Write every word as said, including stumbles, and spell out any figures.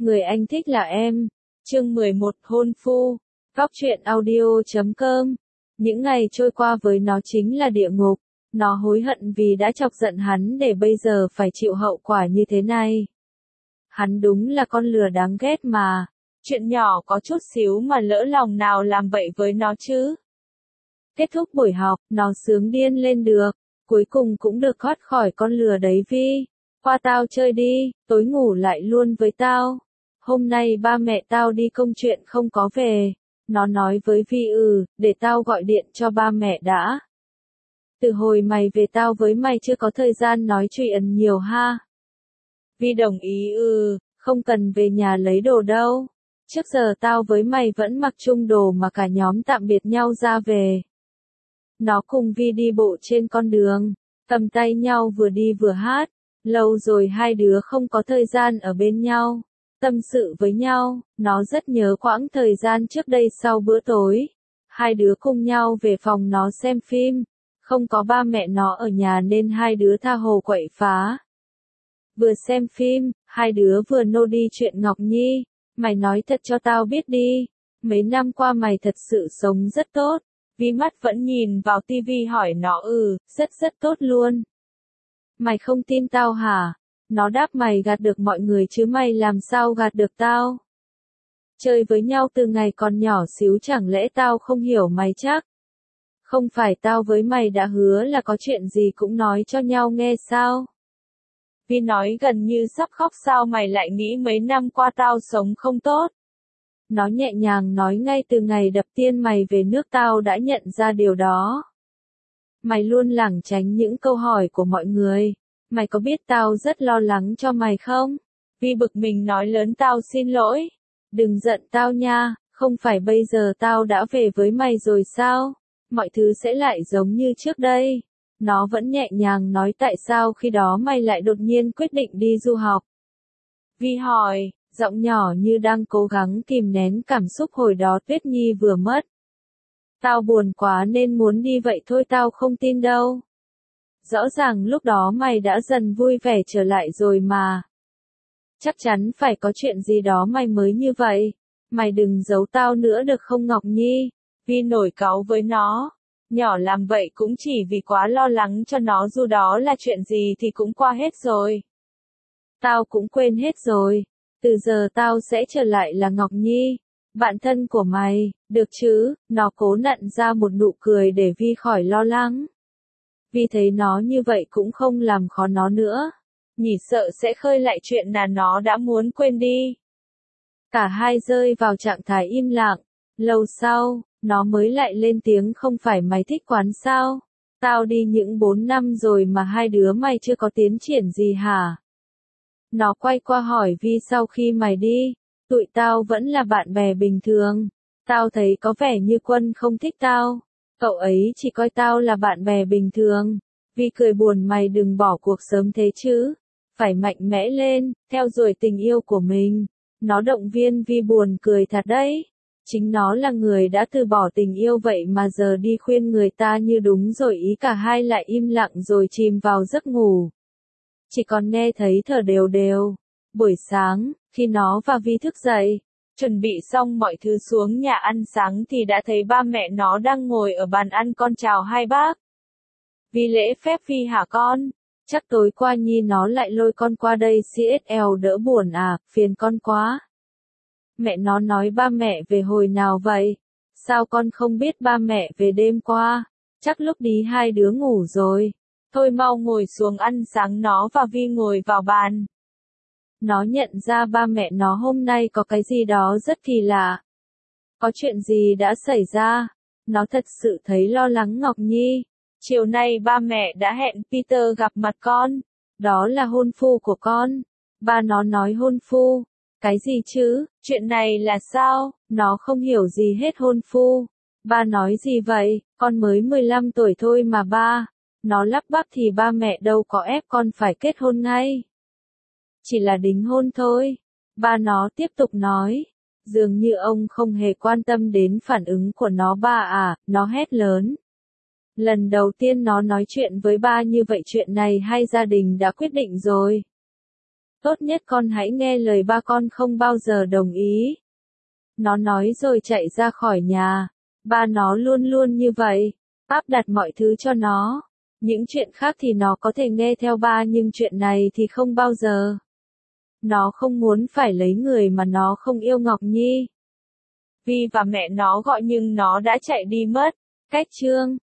Người anh thích là em. Chương mười một Hôn phu. Góc truyện audio chấm com. Những ngày trôi qua với nó chính là địa ngục. Nó hối hận vì đã chọc giận hắn để bây giờ phải chịu hậu quả như thế này. Hắn đúng là con lừa đáng ghét mà. Chuyện nhỏ có chút xíu mà lỡ lòng nào làm vậy với nó chứ. Kết thúc buổi học, nó sướng điên lên được. Cuối cùng cũng được thoát khỏi con lừa đấy Vi. Qua tao chơi đi, tối ngủ lại luôn với tao. Hôm nay ba mẹ tao đi công chuyện không có về. Nó nói với Vi ừ, để tao gọi điện cho ba mẹ đã. Từ hồi mày về tao với mày chưa có thời gian nói chuyện nhiều ha. Vi đồng ý ừ, không cần về nhà lấy đồ đâu. Trước giờ tao với mày vẫn mặc chung đồ mà cả nhóm tạm biệt nhau ra về. Nó cùng Vi đi bộ trên con đường, cầm tay nhau vừa đi vừa hát. Lâu rồi hai đứa không có thời gian ở bên nhau, tâm sự với nhau, nó rất nhớ quãng thời gian trước đây sau bữa tối. Hai đứa cùng nhau về phòng nó xem phim, không có ba mẹ nó ở nhà nên hai đứa tha hồ quậy phá. Vừa xem phim, hai đứa vừa nô đi chuyện Ngọc Nhi, mày nói thật cho tao biết đi, mấy năm qua mày thật sự sống rất tốt. Vi mắt vẫn nhìn vào tivi hỏi nó ừ, rất rất tốt luôn. Mày không tin tao hả? Nó đáp mày gạt được mọi người chứ mày làm sao gạt được tao? Chơi với nhau từ ngày còn nhỏ xíu chẳng lẽ tao không hiểu mày chắc? Không phải tao với mày đã hứa là có chuyện gì cũng nói cho nhau nghe sao? Vi nói gần như sắp khóc sao mày lại nghĩ mấy năm qua tao sống không tốt? Nó nhẹ nhàng nói ngay từ ngày đập tiên mày về nước tao đã nhận ra điều đó. Mày luôn lảng tránh những câu hỏi của mọi người. Mày có biết tao rất lo lắng cho mày không? Vi bực mình nói lớn tao xin lỗi. Đừng giận tao nha, không phải bây giờ tao đã về với mày rồi sao? Mọi thứ sẽ lại giống như trước đây. Nó vẫn nhẹ nhàng nói tại sao khi đó mày lại đột nhiên quyết định đi du học. Vi hỏi, giọng nhỏ như đang cố gắng kìm nén cảm xúc hồi đó Tuyết Nhi vừa mất. Tao buồn quá nên muốn đi vậy thôi tao không tin đâu. Rõ ràng lúc đó mày đã dần vui vẻ trở lại rồi mà. Chắc chắn phải có chuyện gì đó mày mới như vậy. Mày đừng giấu tao nữa được không Ngọc Nhi? Vi nổi cáu với nó. Nhỏ làm vậy cũng chỉ vì quá lo lắng cho nó dù đó là chuyện gì thì cũng qua hết rồi. Tao cũng quên hết rồi. Từ giờ tao sẽ trở lại là Ngọc Nhi. Bạn thân của mày, được chứ? Nó cố nặn ra một nụ cười để Vi khỏi lo lắng. Vi thấy nó như vậy cũng không làm khó nó nữa. Nhỉ sợ sẽ khơi lại chuyện là nó đã muốn quên đi. Cả hai rơi vào trạng thái im lặng. Lâu sau, nó mới lại lên tiếng không phải mày thích quán sao? Tao đi những bốn năm rồi mà hai đứa mày chưa có tiến triển gì hả? Nó quay qua hỏi Vi sau khi mày đi. Tụi tao vẫn là bạn bè bình thường. Tao thấy có vẻ như Quân không thích tao. Cậu ấy chỉ coi tao là bạn bè bình thường. Vi cười buồn mày đừng bỏ cuộc sớm thế chứ. Phải mạnh mẽ lên, theo đuổi tình yêu của mình. Nó động viên Vi buồn cười thật đấy. Chính nó là người đã từ bỏ tình yêu vậy mà giờ đi khuyên người ta như đúng rồi ý cả hai lại im lặng rồi chìm vào giấc ngủ. Chỉ còn nghe thấy thở đều đều. Buổi sáng, khi nó và Vi thức dậy, chuẩn bị xong mọi thứ xuống nhà ăn sáng thì đã thấy ba mẹ nó đang ngồi ở bàn ăn con chào hai bác. Vi lễ phép Vi hả con? Chắc tối qua Nhi nó lại lôi con qua đây xê ét lờ đỡ buồn à, phiền con quá. Mẹ nó nói ba mẹ về hồi nào vậy? Sao con không biết ba mẹ về đêm qua? Chắc lúc đi hai đứa ngủ rồi. Thôi mau ngồi xuống ăn sáng nó và Vi ngồi vào bàn. Nó nhận ra ba mẹ nó hôm nay có cái gì đó rất kỳ lạ. Có chuyện gì đã xảy ra? Nó thật sự thấy lo lắng Ngọc Nhi. Chiều nay ba mẹ đã hẹn Peter gặp mặt con. Đó là hôn phu của con. Ba nó nói hôn phu. Cái gì chứ? Chuyện này là sao? Nó không hiểu gì hết hôn phu. Ba nói gì vậy? Con mới mười lăm tuổi thôi mà ba. Nó lắp bắp thì ba mẹ đâu có ép con phải kết hôn ngay. Chỉ là đính hôn thôi. Ba nó tiếp tục nói. Dường như ông không hề quan tâm đến phản ứng của nó ba à, nó hét lớn. Lần đầu tiên nó nói chuyện với ba như vậy chuyện này hay gia đình đã quyết định rồi. Tốt nhất con hãy nghe lời ba, con không bao giờ đồng ý. Nó nói rồi chạy ra khỏi nhà. Ba nó luôn luôn như vậy, áp đặt mọi thứ cho nó. Những chuyện khác thì nó có thể nghe theo ba, nhưng chuyện này thì không bao giờ. Nó không muốn phải lấy người mà nó không yêu. Ngọc Nhi. Vi và mẹ nó gọi nhưng nó đã chạy đi mất. Cách chương